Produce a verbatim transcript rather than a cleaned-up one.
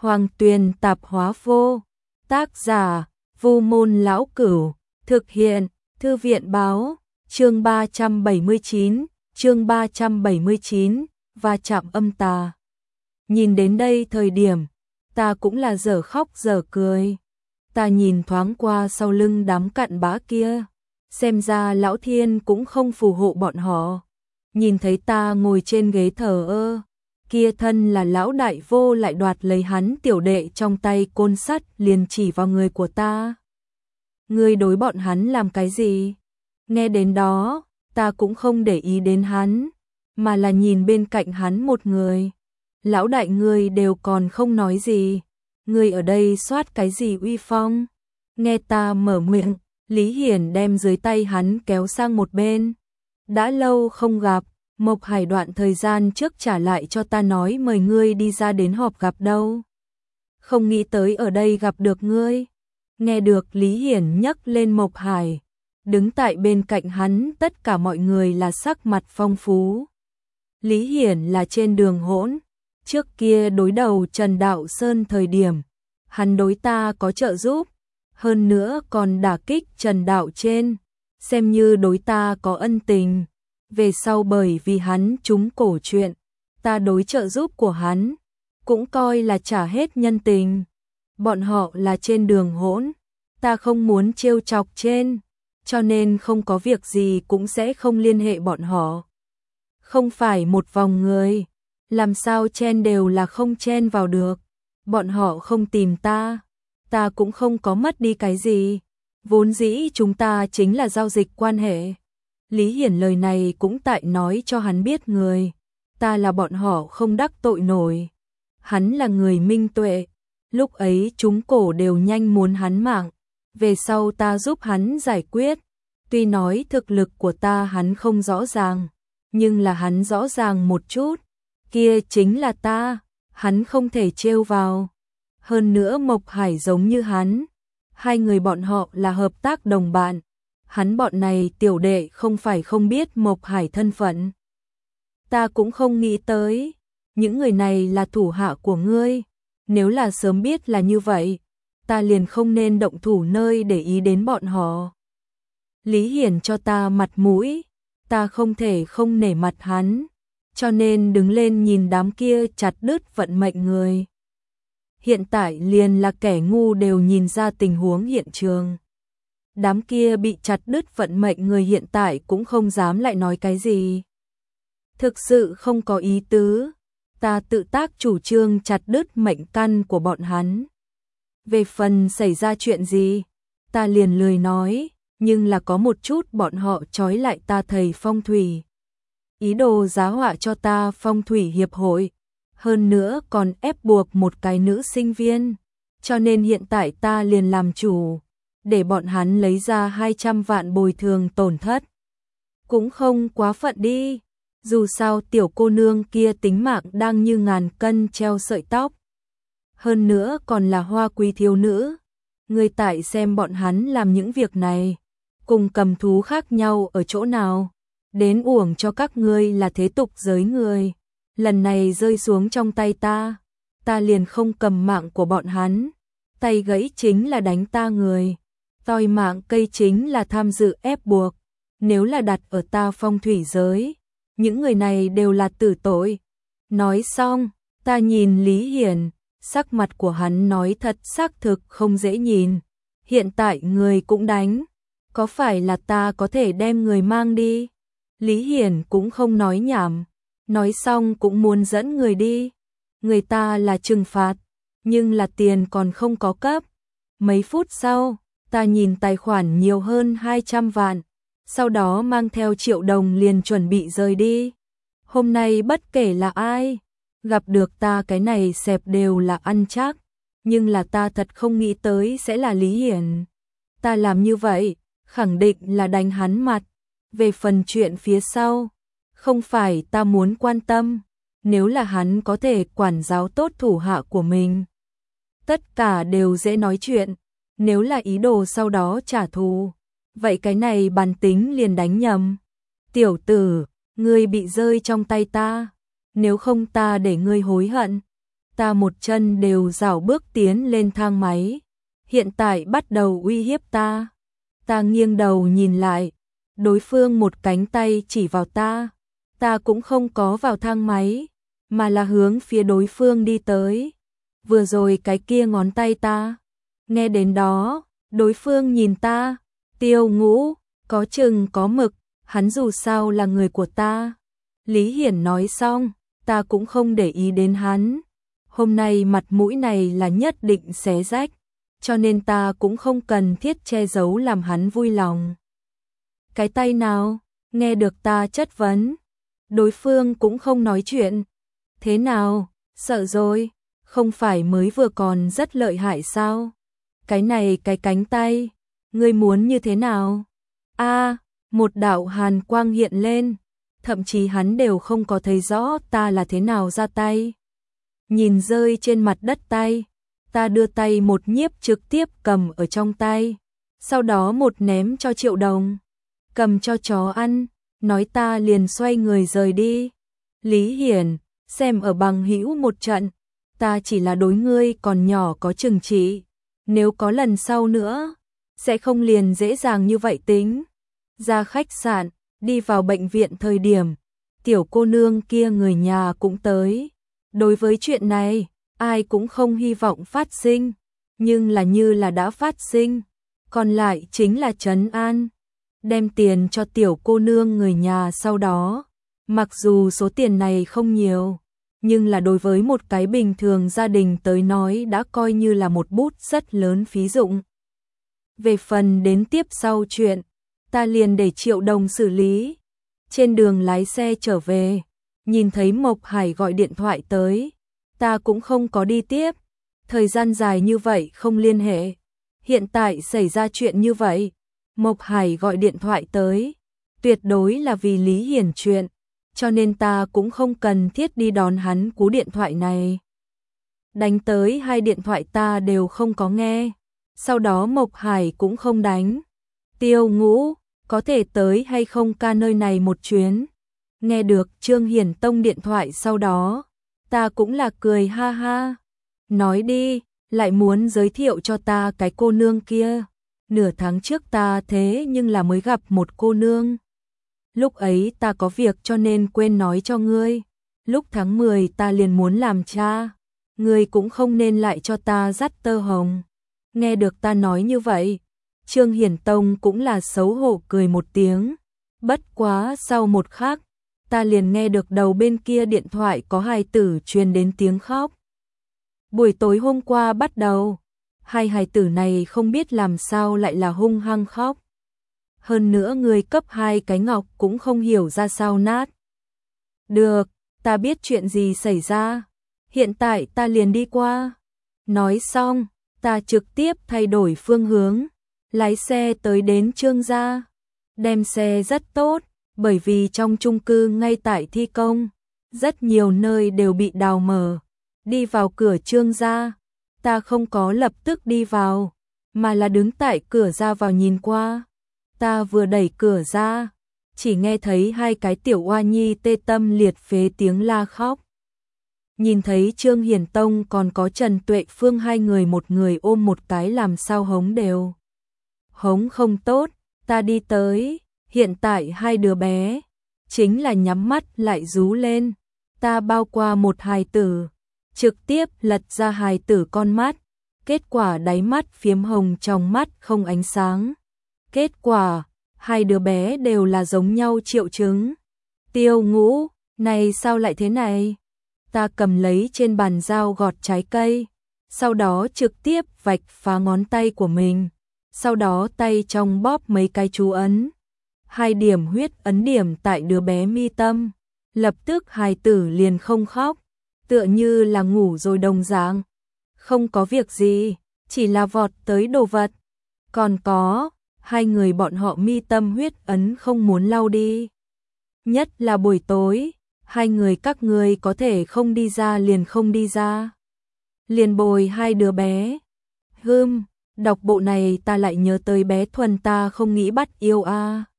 Hoàng Tuyền Tạp Hóa Vô. Tác giả: Vu Môn Lão Cửu. Thực hiện: Thư viện báo. Chương ba trăm bảy mươi chín, chương ba trăm bảy mươi chín, va chạm âm tà. Nhìn đến đây thời điểm, ta cũng là dở khóc dở cười. Ta nhìn thoáng qua sau lưng đám cặn bã kia, xem ra Lão Thiên cũng không phù hộ bọn họ. Nhìn thấy ta ngồi trên ghế thờ ơ, kia thân là Lão Đại Vô lại đoạt lấy hắn tiểu đệ trong tay côn sắt liền chỉ vào người của ta. Ngươi đối bọn hắn làm cái gì? Nghe đến đó, ta cũng không để ý đến hắn, mà là nhìn bên cạnh hắn một người. Lão đại ngươi đều còn không nói gì, ngươi ở đây soát cái gì uy phong? Nghe ta mở miệng, Lý Hiển đem dưới tay hắn kéo sang một bên. Đã lâu không gặp, Mộc Hải đoạn thời gian trước trả lại cho ta nói mời ngươi đi ra đến họp gặp đâu. Không nghĩ tới ở đây gặp được ngươi. Nghe được Lý Hiển nhắc lên Mộc Hải, đứng tại bên cạnh hắn tất cả mọi người là sắc mặt phong phú. Lý Hiển là trên đường hỗn, trước kia đối đầu Trần Đạo Sơn thời điểm, hắn đối ta có trợ giúp, hơn nữa còn đả kích Trần Đạo trên, xem như đối ta có ân tình. Về sau bởi vì hắn trúng cổ chuyện, ta đối trợ giúp của hắn, cũng coi là trả hết nhân tình. Bọn họ là trên đường hỗn, ta không muốn trêu chọc trên, cho nên không có việc gì cũng sẽ không liên hệ bọn họ. Không phải một vòng người, làm sao chen đều là không chen vào được. Bọn họ không tìm ta, ta cũng không có mất đi cái gì. Vốn dĩ chúng ta chính là giao dịch quan hệ. Lý Hiển lời này cũng tại nói cho hắn biết người. Ta là bọn họ không đắc tội nổi. Hắn là người minh tuệ. Lúc ấy chúng cổ đều nhanh muốn hắn mạng. Về sau ta giúp hắn giải quyết. Tuy nói thực lực của ta hắn không rõ ràng, nhưng là hắn rõ ràng một chút. Kia chính là ta, hắn không thể trêu vào. Hơn nữa Mộc Hải giống như hắn, hai người bọn họ là hợp tác đồng bạn. Hắn bọn này tiểu đệ không phải không biết Mộc Hải thân phận. Ta cũng không nghĩ tới, những người này là thủ hạ của ngươi. Nếu là sớm biết là như vậy, ta liền không nên động thủ nơi để ý đến bọn họ. Lý Hiển cho ta mặt mũi, ta không thể không nể mặt hắn, cho nên đứng lên nhìn đám kia chặt đứt vận mệnh người. Hiện tại liền là kẻ ngu đều nhìn ra tình huống hiện trường. Đám kia bị chặt đứt vận mệnh người hiện tại cũng không dám lại nói cái gì. Thực sự không có ý tứ, ta tự tác chủ trương chặt đứt mệnh căn của bọn hắn. Về phần xảy ra chuyện gì, ta liền lười nói, nhưng là có một chút bọn họ trói lại ta thầy phong thủy. Ý đồ giá họa cho ta phong thủy hiệp hội, hơn nữa còn ép buộc một cái nữ sinh viên, cho nên hiện tại ta liền làm chủ, để bọn hắn lấy ra hai trăm vạn bồi thường tổn thất. Cũng không quá phận đi, dù sao tiểu cô nương kia tính mạng đang như ngàn cân treo sợi tóc. Hơn nữa còn là hoa quý thiếu nữ. Người tại xem bọn hắn làm những việc này, cùng cầm thú khác nhau ở chỗ nào. Đến uổng cho các ngươi là thế tục giới người. Lần này rơi xuống trong tay ta, ta liền không cầm mạng của bọn hắn. Tay gãy chính là đánh ta người, toi mạng cây chính là tham dự ép buộc. Nếu là đặt ở ta phong thủy giới, những người này đều là tử tội. Nói xong, ta nhìn Lý Hiển, sắc mặt của hắn nói thật xác thực không dễ nhìn. Hiện tại người cũng đánh, có phải là ta có thể đem người mang đi? Lý Hiển cũng không nói nhảm, nói xong cũng muốn dẫn người đi. Người ta là trừng phạt, nhưng là tiền còn không có cấp. Mấy phút sau, ta nhìn tài khoản nhiều hơn hai trăm vạn, sau đó mang theo triệu đồng liền chuẩn bị rời đi. Hôm nay bất kể là ai, gặp được ta cái này xẹp đều là ăn chắc, nhưng là ta thật không nghĩ tới sẽ là Lý Hiển. Ta làm như vậy, khẳng định là đánh hắn mặt. Về phần chuyện phía sau, không phải ta muốn quan tâm, nếu là hắn có thể quản giáo tốt thủ hạ của mình. Tất cả đều dễ nói chuyện, nếu là ý đồ sau đó trả thù, vậy cái này bản tính liền đánh nhầm. Tiểu tử, ngươi bị rơi trong tay ta, nếu không ta để ngươi hối hận. ta một chân đều dảo bước tiến lên thang máy, hiện tại bắt đầu uy hiếp ta. Ta nghiêng đầu nhìn lại, đối phương một cánh tay chỉ vào ta, ta cũng không có vào thang máy, mà là hướng phía đối phương đi tới. Vừa rồi cái kia ngón tay ta. Nghe đến đó, đối phương nhìn ta, Tiêu Ngũ, có chừng có mực, hắn dù sao là người của ta. Lý Hiển nói xong, ta cũng không để ý đến hắn. Hôm nay mặt mũi này là nhất định xé rách, cho nên ta cũng không cần thiết che giấu làm hắn vui lòng. Cái tay nào? Nghe được ta chất vấn. Đối phương cũng không nói chuyện. Thế nào? Sợ rồi? Không phải mới vừa còn rất lợi hại sao? Cái này cái cánh tay, ngươi muốn như thế nào? A, một đạo hàn quang hiện lên, thậm chí hắn đều không có thấy rõ ta là thế nào ra tay. Nhìn rơi trên mặt đất tay, ta đưa tay một nhiếp trực tiếp cầm ở trong tay, sau đó một ném cho Triệu Đồng, cầm cho chó ăn, nói ta liền xoay người rời đi. Lý Hiển, xem ở bằng hữu một trận, ta chỉ là đối ngươi còn nhỏ có chừng trị, nếu có lần sau nữa, sẽ không liền dễ dàng như vậy tính. Ra khách sạn, đi vào bệnh viện thời điểm, tiểu cô nương kia người nhà cũng tới. Đối với chuyện này, ai cũng không hy vọng phát sinh, nhưng là như là đã phát sinh, còn lại chính là trấn an. Đem tiền cho tiểu cô nương người nhà sau đó, mặc dù số tiền này không nhiều, nhưng là đối với một cái bình thường gia đình tới nói đã coi như là một bút rất lớn phí dụng. Về phần đến tiếp sau chuyện, ta liền để Triệu Đồng xử lý. Trên đường lái xe trở về, nhìn thấy Mộc Hải gọi điện thoại tới, ta cũng không có đi tiếp. Thời gian dài như vậy không liên hệ, hiện tại xảy ra chuyện như vậy, Mộc Hải gọi điện thoại tới, tuyệt đối là vì Lý Hiển chuyện, cho nên ta cũng không cần thiết đi đón hắn cú điện thoại này. Đánh tới hai điện thoại ta đều không có nghe, sau đó Mộc Hải cũng không đánh. Tiêu Ngũ, có thể tới hay không ca nơi này một chuyến? Nghe được Trương Hiển Tông điện thoại sau đó, ta cũng là cười ha ha. Nói đi, lại muốn giới thiệu cho ta cái cô nương kia. Nửa tháng trước ta thế nhưng là mới gặp một cô nương. Lúc ấy ta có việc cho nên quên nói cho ngươi. Lúc tháng mười ta liền muốn làm cha. Ngươi cũng không nên lại cho ta dắt tơ hồng. Nghe được ta nói như vậy, Trương Hiển Tông cũng là xấu hổ cười một tiếng. Bất quá sau một khắc, ta liền nghe được đầu bên kia điện thoại có hài tử truyền đến tiếng khóc. Buổi tối hôm qua bắt đầu, hai hài tử này không biết làm sao lại là hung hăng khóc. Hơn nữa người cấp hai cái ngọc cũng không hiểu ra sao nát. Được, ta biết chuyện gì xảy ra. Hiện tại ta liền đi qua. Nói xong, ta trực tiếp thay đổi phương hướng, lái xe tới đến Trương gia. Đem xe rất tốt, bởi vì trong chung cư ngay tại thi công, rất nhiều nơi đều bị đào mở. Đi vào cửa Trương gia, ta không có lập tức đi vào, mà là đứng tại cửa ra vào nhìn qua. Ta vừa đẩy cửa ra, chỉ nghe thấy hai cái tiểu oa nhi tê tâm liệt phế tiếng la khóc. Nhìn thấy Trương Hiển Tông còn có Trần Tuệ Phương hai người một người ôm một cái làm sao hống đều. Hống không tốt, ta đi tới, hiện tại hai đứa bé, chính là nhắm mắt lại rú lên. Ta bao qua một hài tử, trực tiếp lật ra hài tử con mắt, kết quả đáy mắt phiếm hồng trong mắt không ánh sáng. Kết quả, hai đứa bé đều là giống nhau triệu chứng. Tiêu Ngũ, này sao lại thế này? Ta cầm lấy trên bàn dao gọt trái cây, sau đó trực tiếp vạch phá ngón tay của mình, sau đó tay trong bóp mấy cái chú ấn. Hai điểm huyết ấn điểm tại đứa bé mi tâm, lập tức hài tử liền không khóc, tựa như là ngủ rồi đồng dạng. Không có việc gì, chỉ là vọt tới đồ vật. Còn có, hai người bọn họ mi tâm huyết ấn không muốn lau đi. Nhất là buổi tối, hai người các người có thể không đi ra liền không đi ra. Liền bồi hai đứa bé. Hừm, đọc bộ này ta lại nhớ tới bé Thuần ta không nghĩ bắt yêu a.